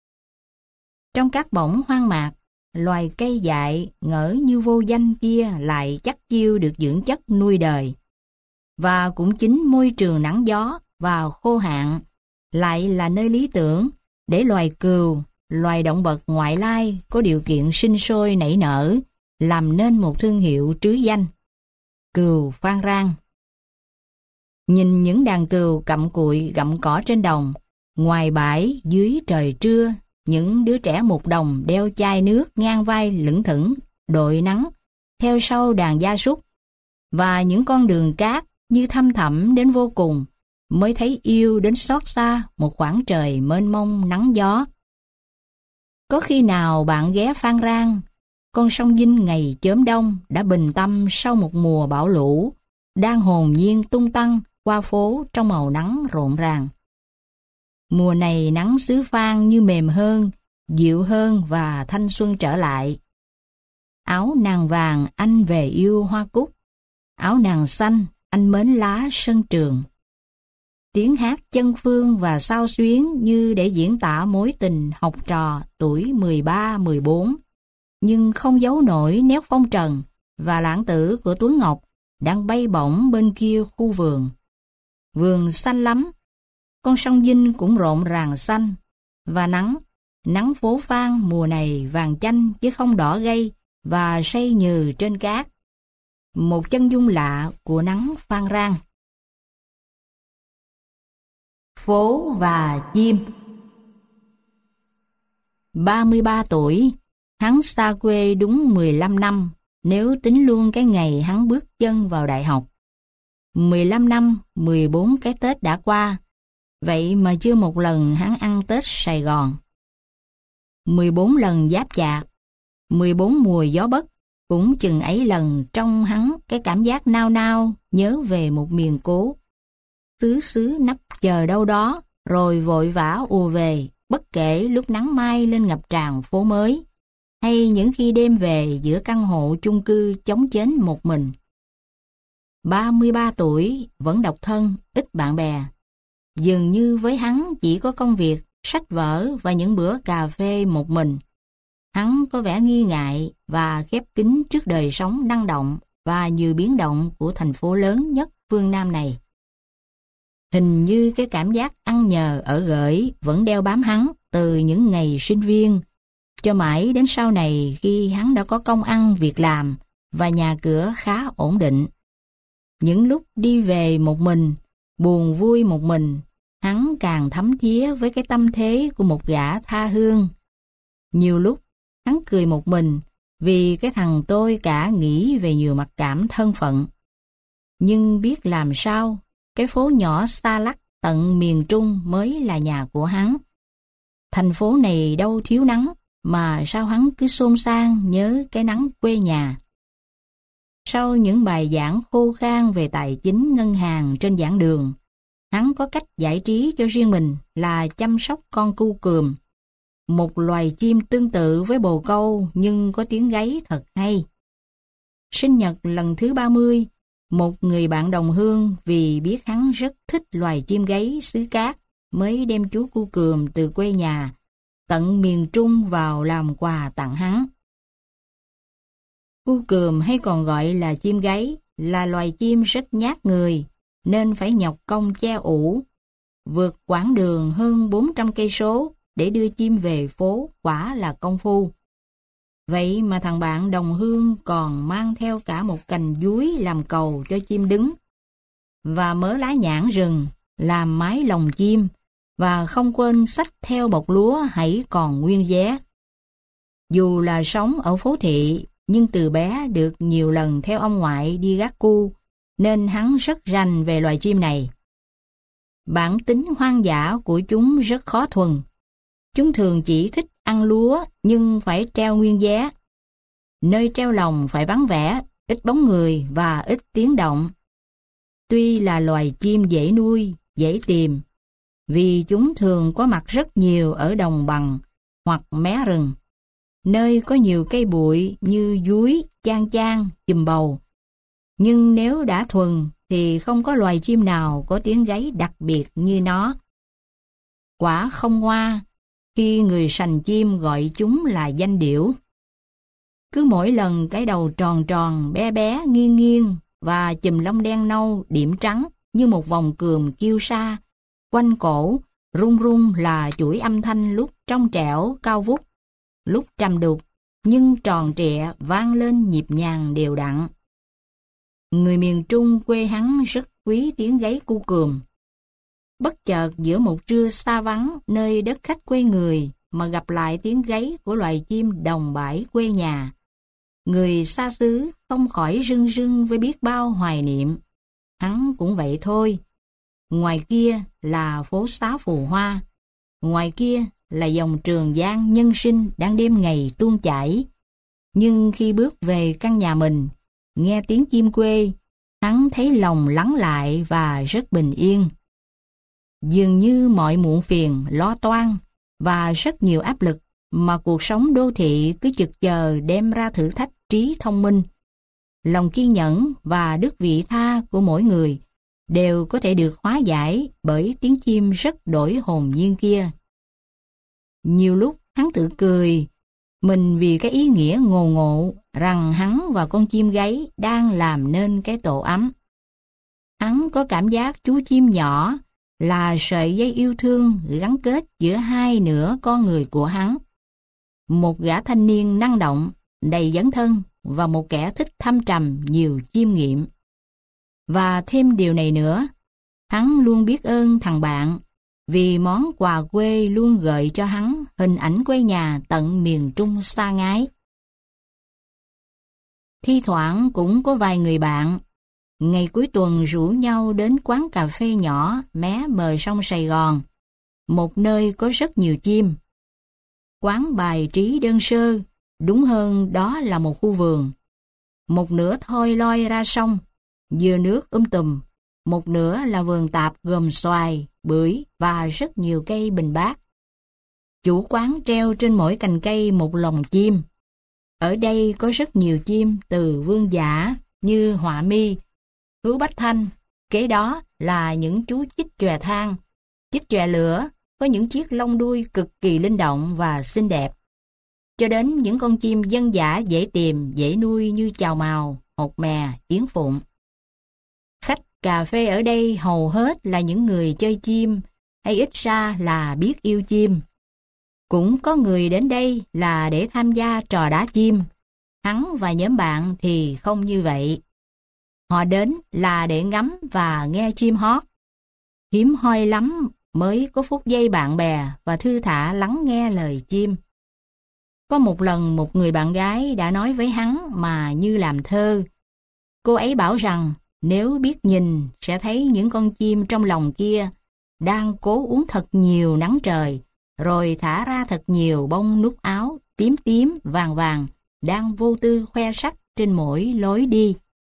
Trong các bổng hoang mạc, loài cây dại ngỡ như vô danh kia lại chắc chiêu được dưỡng chất nuôi đời. Và cũng chính môi trường nắng gió và khô hạn lại là nơi lý tưởng để loài cừu, loài động vật ngoại lai có điều kiện sinh sôi nảy nở, làm nên một thương hiệu trứ danh. Cừu Phan Rang. Nhìn những đàn cừu cặm cụi gặm cỏ trên đồng, ngoài bãi dưới trời trưa, những đứa trẻ một đồng đeo chai nước ngang vai lững thững, đội nắng, theo sau đàn gia súc, và những con đường cát như thăm thẳm đến vô cùng, mới thấy yêu đến xót xa một khoảng trời mênh mông nắng gió. Có khi nào bạn ghé Phan Rang, con sông Vinh ngày chớm đông đã bình tâm sau một mùa bão lũ, đang hồn nhiên tung tăng qua phố trong màu nắng rộn ràng. Mùa này nắng xứ Phan như mềm hơn, dịu hơn và thanh xuân trở lại. Áo nàng vàng anh về yêu hoa cúc, áo nàng xanh anh mến lá sân trường. Tiếng hát chân phương và xao xuyến như để diễn tả mối tình học trò tuổi mười ba mười bốn, nhưng không giấu nổi nét phong trần và lãng tử của Tuấn Ngọc đang bay bổng bên kia khu vườn. Vườn xanh lắm, con sông Vinh cũng rộn ràng xanh, và nắng, nắng phố Phan mùa này vàng chanh chứ không đỏ gay và say nhừ trên cát. Một chân dung lạ của nắng Phan Rang. Phố và chim. ba mươi ba tuổi, hắn xa quê đúng mười lăm năm, nếu tính luôn cái ngày hắn bước chân vào đại học. mười lăm năm, mười bốn cái Tết đã qua, vậy mà chưa một lần hắn ăn Tết Sài Gòn. mười bốn lần giáp chạp, mười bốn mùa gió bấc, cũng chừng ấy lần trong hắn cái cảm giác nao nao nhớ về một miền cố. Xứ xứ nấp chờ đâu đó, rồi vội vã ùa về, bất kể lúc nắng mai lên ngập tràn phố mới, hay những khi đêm về giữa căn hộ chung cư chóng chếch một mình. ba mươi ba tuổi, vẫn độc thân, ít bạn bè. Dường như với hắn chỉ có công việc, sách vở và những bữa cà phê một mình. Hắn có vẻ nghi ngại và khép kín trước đời sống năng động và nhiều biến động của thành phố lớn nhất phương Nam này. Hình như cái cảm giác ăn nhờ ở gởi vẫn đeo bám hắn từ những ngày sinh viên, cho mãi đến sau này khi hắn đã có công ăn việc làm và nhà cửa khá ổn định. Những lúc đi về một mình, buồn vui một mình, hắn càng thấm thía với cái tâm thế của một gã tha hương. Nhiều lúc, hắn cười một mình vì cái thằng tôi cả nghĩ về nhiều mặc cảm thân phận. Nhưng biết làm sao, cái phố nhỏ xa lắc tận miền Trung mới là nhà của hắn. Thành phố này đâu thiếu nắng, mà sao hắn cứ xôn xang nhớ cái nắng quê nhà. Sau những bài giảng khô khan về tài chính ngân hàng trên giảng đường, hắn có cách giải trí cho riêng mình là chăm sóc con cu cườm, một loài chim tương tự với bồ câu nhưng có tiếng gáy thật hay. Sinh nhật lần thứ ba mươi, một người bạn đồng hương vì biết hắn rất thích loài chim gáy xứ cát mới đem chú cu cườm từ quê nhà tận miền Trung vào làm quà tặng hắn. Cu cườm hay còn gọi là chim gáy là loài chim rất nhát người nên phải nhọc công che ủ, vượt quãng đường hơn bốn trăm cây số để đưa chim về phố quả là công phu. Vậy mà thằng bạn đồng hương còn mang theo cả một cành dúi làm cầu cho chim đứng, và mớ lá nhãn rừng làm mái lồng chim, và không quên xách theo bọc lúa hãy còn nguyên vé. Dù là sống ở phố thị, nhưng từ bé được nhiều lần theo ông ngoại đi gác cu, nên hắn rất rành về loài chim này. Bản tính hoang dã của chúng rất khó thuần. Chúng thường chỉ thích ăn lúa nhưng phải treo nguyên vé. Nơi treo lồng phải vắng vẻ, ít bóng người và ít tiếng động. Tuy là loài chim dễ nuôi, dễ tìm, vì chúng thường có mặt rất nhiều ở đồng bằng hoặc mé rừng, nơi có nhiều cây bụi như dúi, chan chan, chùm bầu. Nhưng nếu đã thuần thì không có loài chim nào có tiếng gáy đặc biệt như nó. Quả không ngoa khi người sành chim gọi chúng là danh điểu. Cứ mỗi lần cái đầu tròn tròn, bé bé, nghiêng nghiêng và chùm lông đen nâu điểm trắng như một vòng cườm kiêu sa, quanh cổ, rung rung là chuỗi âm thanh lúc trong trẻo, cao vút, lúc trầm đục, nhưng tròn trịa vang lên nhịp nhàng đều đặn. Người miền Trung quê hắn rất quý tiếng gáy cu cườm. Bất chợt giữa một trưa xa vắng nơi đất khách quê người mà gặp lại tiếng gáy của loài chim đồng bãi quê nhà, người xa xứ không khỏi rưng rưng với biết bao hoài niệm. Hắn cũng vậy thôi. Ngoài kia là phố xá phù hoa, ngoài kia là dòng Trường Giang nhân sinh đang đêm ngày tuôn chảy. Nhưng khi bước về căn nhà mình, nghe tiếng chim quê, hắn thấy lòng lắng lại và rất bình yên. Dường như mọi muộn phiền, lo toan và rất nhiều áp lực mà cuộc sống đô thị cứ chực chờ đem ra thử thách trí thông minh, lòng kiên nhẫn và đức vị tha của mỗi người đều có thể được hóa giải bởi tiếng chim rất đổi hồn nhiên kia. Nhiều lúc hắn tự cười mình vì cái ý nghĩa ngồ ngộ rằng hắn và con chim gáy đang làm nên cái tổ ấm. Hắn có cảm giác chú chim nhỏ là sợi dây yêu thương gắn kết giữa hai nửa con người của hắn. Một gã thanh niên năng động, đầy dấn thân và một kẻ thích thâm trầm nhiều chiêm nghiệm. Và thêm điều này nữa, hắn luôn biết ơn thằng bạn vì món quà quê luôn gợi cho hắn hình ảnh quê nhà tận miền Trung xa ngái. Thi thoảng cũng có vài người bạn ngày cuối tuần rủ nhau đến quán cà phê nhỏ mé bờ sông Sài Gòn, một nơi có rất nhiều chim. Quán bài trí đơn sơ, đúng hơn đó là một khu vườn. Một nửa thôi loi ra sông, dừa nước um tùm, một nửa là vườn tạp gồm xoài, bưởi và rất nhiều cây bình bát. Chủ quán treo trên mỗi cành cây một lồng chim. Ở đây có rất nhiều chim từ vương giả như họa mi, hữu bách thanh, kế đó là những chú chích chòe than, chích chòe lửa, có những chiếc lông đuôi cực kỳ linh động và xinh đẹp, cho đến những con chim dân dã dễ tìm, dễ nuôi như chào mào, hột mè, yến phụng. Khách cà phê ở đây hầu hết là những người chơi chim, hay ít ra là biết yêu chim. Cũng có người đến đây là để tham gia trò đá chim. Hắn và nhóm bạn thì không như vậy. Họ đến là để ngắm và nghe chim hót. Hiếm hoi lắm mới có phút giây bạn bè và thư thả lắng nghe lời chim. Có một lần một người bạn gái đã nói với hắn mà như làm thơ. Cô ấy bảo rằng nếu biết nhìn sẽ thấy những con chim trong lòng kia đang cố uống thật nhiều nắng trời, rồi thả ra thật nhiều bông nút áo tím tím vàng vàng đang vô tư khoe sắc trên mỗi lối đi.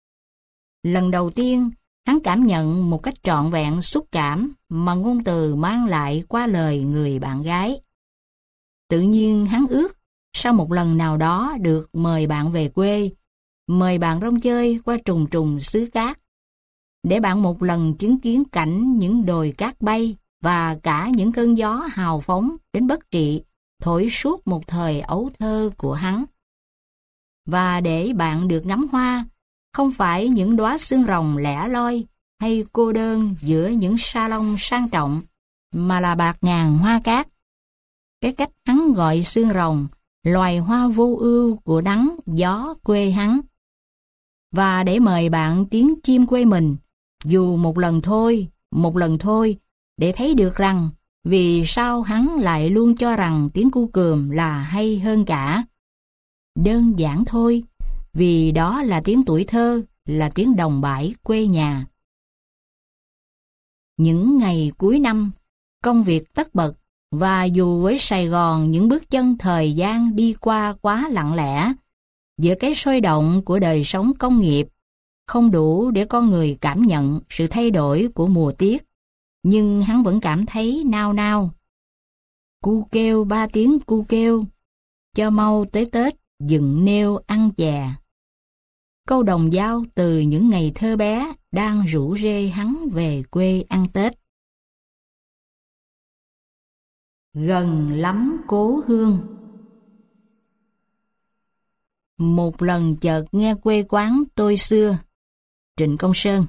Lần đầu tiên, hắn cảm nhận một cách trọn vẹn xúc cảm mà ngôn từ mang lại qua lời người bạn gái. Tự nhiên hắn ước sau một lần nào đó được mời bạn về quê, mời bạn rong chơi qua trùng trùng xứ cát, để bạn một lần chứng kiến cảnh những đồi cát bay và cả những cơn gió hào phóng đến bất trị thổi suốt một thời ấu thơ của hắn. Và để bạn được ngắm hoa, không phải những đóa xương rồng lẻ loi hay cô đơn giữa những salon sang trọng, mà là bạt ngàn hoa cát. Cái cách hắn gọi xương rồng, loài hoa vô ưu của nắng gió quê hắn. Và để mời bạn tiếng chim quê mình, dù một lần thôi, một lần thôi, để thấy được rằng vì sao hắn lại luôn cho rằng tiếng cu cườm là hay hơn cả. Đơn giản thôi, vì đó là tiếng tuổi thơ, là tiếng đồng bãi quê nhà. Những ngày cuối năm, công việc tất bật, và dù với Sài Gòn những bước chân thời gian đi qua quá lặng lẽ, giữa cái sôi động của đời sống công nghiệp, không đủ để con người cảm nhận sự thay đổi của mùa tiết, nhưng hắn vẫn cảm thấy nao nao. Cu kêu ba tiếng cu kêu, cho mau tới Tết dựng nêu ăn chè. Câu đồng dao từ những ngày thơ bé đang rủ rê hắn về quê ăn Tết. Gần lắm cố hương. Một lần chợt nghe quê quán tôi xưa. Trịnh Công Sơn.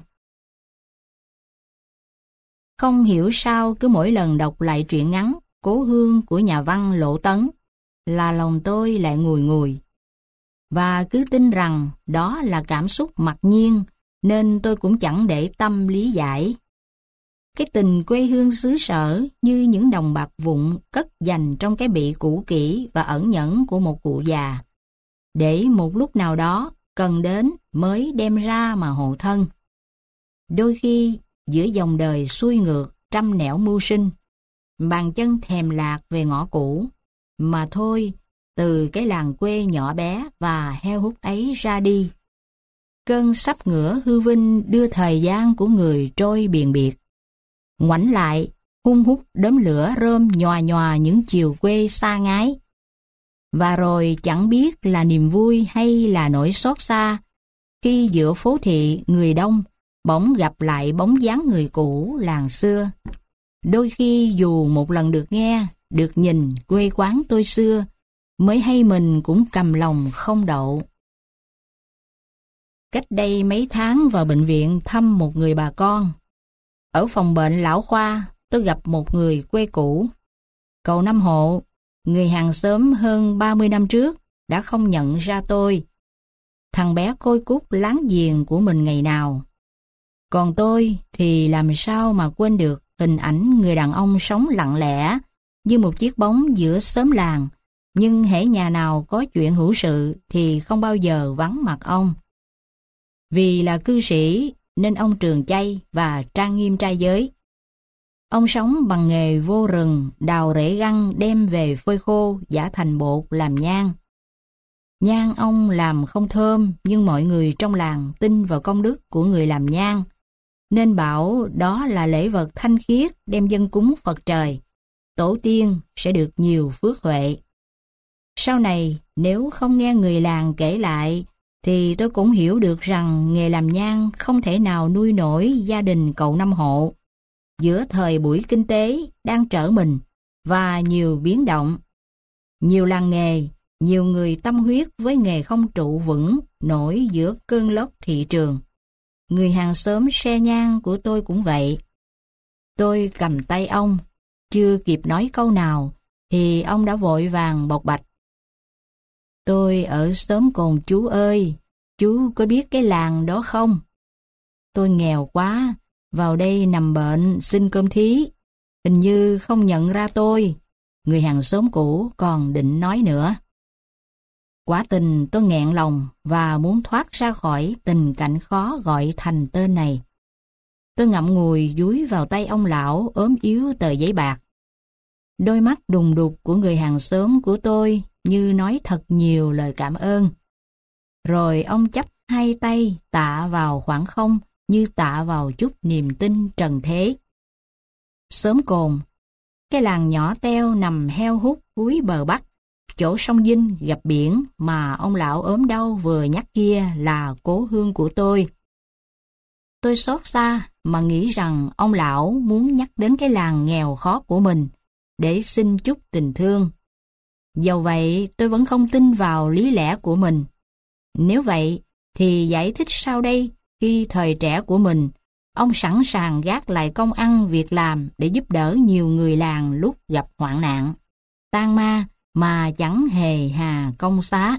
Không hiểu sao cứ mỗi lần đọc lại truyện ngắn Cố hương của nhà văn Lộ Tấn là lòng tôi lại ngùi ngùi. Và cứ tin rằng đó là cảm xúc mặc nhiên, nên tôi cũng chẳng để tâm lý giải. Cái tình quê hương xứ sở như những đồng bạc vụn cất dành trong cái bị cũ kỹ và ẩn nhẫn của một cụ già, để một lúc nào đó cần đến mới đem ra mà hộ thân. Đôi khi giữa dòng đời xuôi ngược trăm nẻo mưu sinh, bàn chân thèm lạc về ngõ cũ, mà thôi từ cái làng quê nhỏ bé và heo hút ấy ra đi. Cơn sắp ngửa hư vinh đưa thời gian của người trôi biền biệt. Ngoảnh lại, hun hút đốm lửa rơm nhòa nhòa những chiều quê xa ngái. Và rồi chẳng biết là niềm vui hay là nỗi xót xa, khi giữa phố thị người đông bỗng gặp lại bóng dáng người cũ làng xưa. Đôi khi dù một lần được nghe, được nhìn quê quán tôi xưa, mới hay mình cũng cầm lòng không đậu. Cách đây mấy tháng vào bệnh viện thăm một người bà con. Ở phòng bệnh lão khoa, tôi gặp một người quê cũ. Cậu Năm Hộ, người hàng xóm hơn ba mươi năm trước, đã không nhận ra tôi. Thằng bé côi cút láng giềng của mình ngày nào. Còn tôi thì làm sao mà quên được hình ảnh người đàn ông sống lặng lẽ như một chiếc bóng giữa xóm làng, nhưng hễ nhà nào có chuyện hữu sự thì không bao giờ vắng mặt ông. Vì là cư sĩ nên ông trường chay và trang nghiêm trai giới. Ông sống bằng nghề vô rừng, đào rễ găng đem về phơi khô giã thành bột làm nhang. Nhang ông làm không thơm, nhưng mọi người trong làng tin vào công đức của người làm nhang, nên bảo đó là lễ vật thanh khiết đem dâng cúng Phật trời. Tổ tiên sẽ được nhiều phước huệ. Sau này, nếu không nghe người làng kể lại, thì tôi cũng hiểu được rằng nghề làm nhang không thể nào nuôi nổi gia đình cậu năm hộ. Giữa thời buổi kinh tế đang trở mình và nhiều biến động, nhiều làng nghề, nhiều người tâm huyết với nghề không trụ vững nổi giữa cơn lốc thị trường. Người hàng xóm xe nhang của tôi cũng vậy. Tôi cầm tay ông, chưa kịp nói câu nào, thì ông đã vội vàng bộc bạch. Tôi ở xóm Cồn chú ơi, chú có biết cái làng đó không? Tôi nghèo quá, vào đây nằm bệnh xin cơm thí, hình như không nhận ra tôi. Người hàng xóm cũ còn định nói nữa. Quả tình tôi nghẹn lòng và muốn thoát ra khỏi tình cảnh khó gọi thành tên này. Tôi ngậm ngùi dúi vào tay ông lão ốm yếu tờ giấy bạc. Đôi mắt đùng đục của người hàng xóm của tôi như nói thật nhiều lời cảm ơn. Rồi ông chắp hai tay tạ vào khoảng không như tạ vào chút niềm tin trần thế. Xóm Cồn, cái làng nhỏ teo nằm heo hút cuối bờ bắc, chỗ sông Vinh gặp biển mà ông lão ốm đau vừa nhắc kia là cố hương của tôi. Tôi xót xa mà nghĩ rằng ông lão muốn nhắc đến cái làng nghèo khó của mình để xin chút tình thương. Dầu vậy tôi vẫn không tin vào lý lẽ của mình. Nếu vậy thì giải thích sao đây khi thời trẻ của mình ông sẵn sàng gác lại công ăn việc làm để giúp đỡ nhiều người làng lúc gặp hoạn nạn, tan ma mà chẳng hề hà công xá.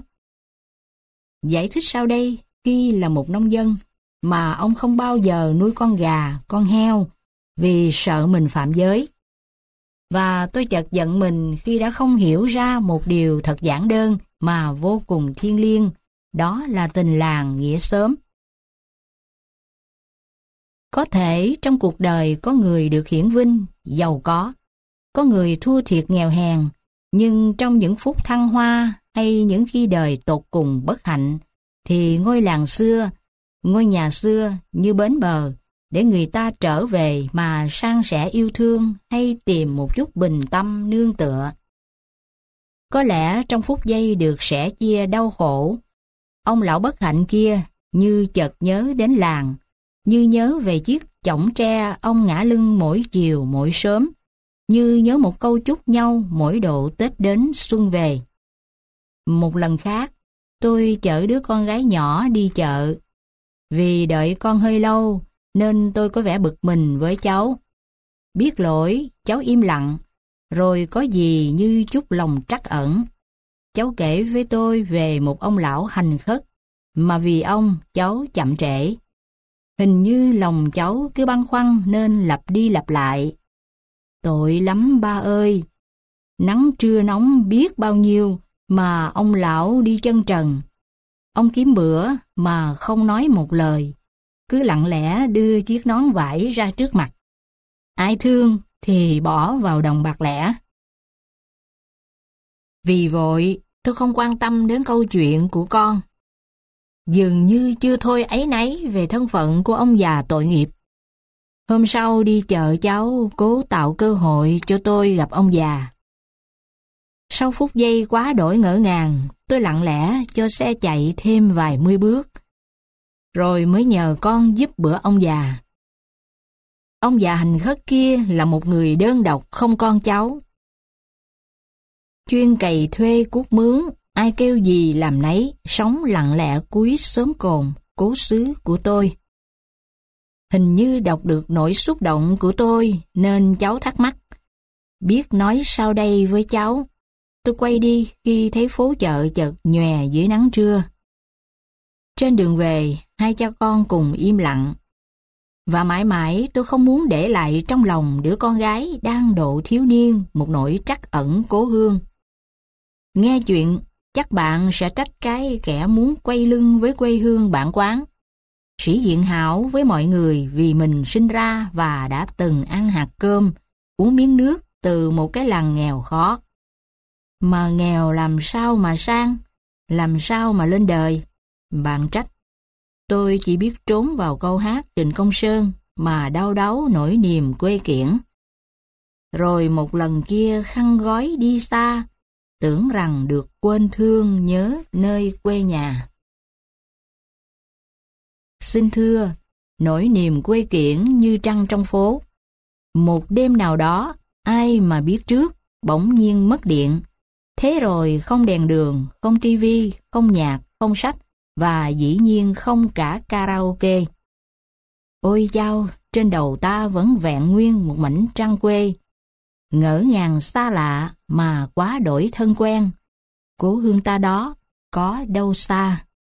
Giải thích sao đây khi là một nông dân mà ông không bao giờ nuôi con gà, con heo vì sợ mình phạm giới. Và tôi chợt giận mình khi đã không hiểu ra một điều thật giản đơn mà vô cùng thiêng liêng, đó là tình làng nghĩa xóm. Có thể trong cuộc đời có người được hiển vinh, giàu có, có người thua thiệt nghèo hèn, nhưng trong những phút thăng hoa hay những khi đời tột cùng bất hạnh, thì ngôi làng xưa, ngôi nhà xưa như bến bờ, để người ta trở về mà san sẻ yêu thương hay tìm một chút bình tâm nương tựa. Có lẽ trong phút giây được sẻ chia đau khổ, ông lão bất hạnh kia như chợt nhớ đến làng, như nhớ về chiếc chõng tre ông ngả lưng mỗi chiều mỗi sớm, như nhớ một câu chúc nhau mỗi độ Tết đến xuân về. Một lần khác, tôi chở đứa con gái nhỏ đi chợ. Vì đợi con hơi lâu, nên tôi có vẻ bực mình với cháu. Biết lỗi, cháu im lặng, rồi có gì như chút lòng trắc ẩn. Cháu kể với tôi về một ông lão hành khất, mà vì ông cháu chậm trễ. Hình như lòng cháu cứ băn khoăn nên lặp đi lặp lại. Tội lắm ba ơi! Nắng trưa nóng biết bao nhiêu mà ông lão đi chân trần. Ông kiếm bữa mà không nói một lời, cứ lặng lẽ đưa chiếc nón vải ra trước mặt. Ai thương thì bỏ vào đồng bạc lẻ. Vì vội, tôi không quan tâm đến câu chuyện của con. Dường như chưa thôi áy náy về thân phận của ông già tội nghiệp. Hôm sau đi chợ, cháu cố tạo cơ hội cho tôi gặp ông già. Sau phút giây quá đổi ngỡ ngàng, tôi lặng lẽ cho xe chạy thêm vài mươi bước, rồi mới nhờ con giúp bữa ông già. Ông già hành khất kia là một người đơn độc không con cháu. Chuyên cày thuê cuốc mướn, ai kêu gì làm nấy, sống lặng lẽ cuối xóm Cồn, cố xứ của tôi. Hình như đọc được nỗi xúc động của tôi nên cháu thắc mắc. Biết nói sao đây với cháu, tôi quay đi khi thấy phố chợ chợt nhòe dưới nắng trưa. Trên đường về, hai cha con cùng im lặng. Và mãi mãi tôi không muốn để lại trong lòng đứa con gái đang độ thiếu niên một nỗi trắc ẩn cố hương. Nghe chuyện, chắc bạn sẽ trách cái kẻ muốn quay lưng với quê hương bản quán, sĩ diện hảo với mọi người vì mình sinh ra và đã từng ăn hạt cơm, uống miếng nước từ một cái làng nghèo khó. Mà nghèo làm sao mà sang, làm sao mà lên đời, bạn trách. Tôi chỉ biết trốn vào câu hát Trịnh Công Sơn mà đau đáu nỗi niềm quê kiển. Rồi một lần kia khăn gói đi xa, tưởng rằng được quên thương nhớ nơi quê nhà. Xin thưa, nỗi niềm quê kiển như trăng trong phố. Một đêm nào đó, ai mà biết trước, bỗng nhiên mất điện. Thế rồi không đèn đường, không tivi, không nhạc, không sách, và dĩ nhiên không cả karaoke. Ôi chao, trên đầu ta vẫn vẹn nguyên một mảnh trăng quê. Ngỡ ngàng xa lạ mà quá đổi thân quen. Cố hương ta đó có đâu xa.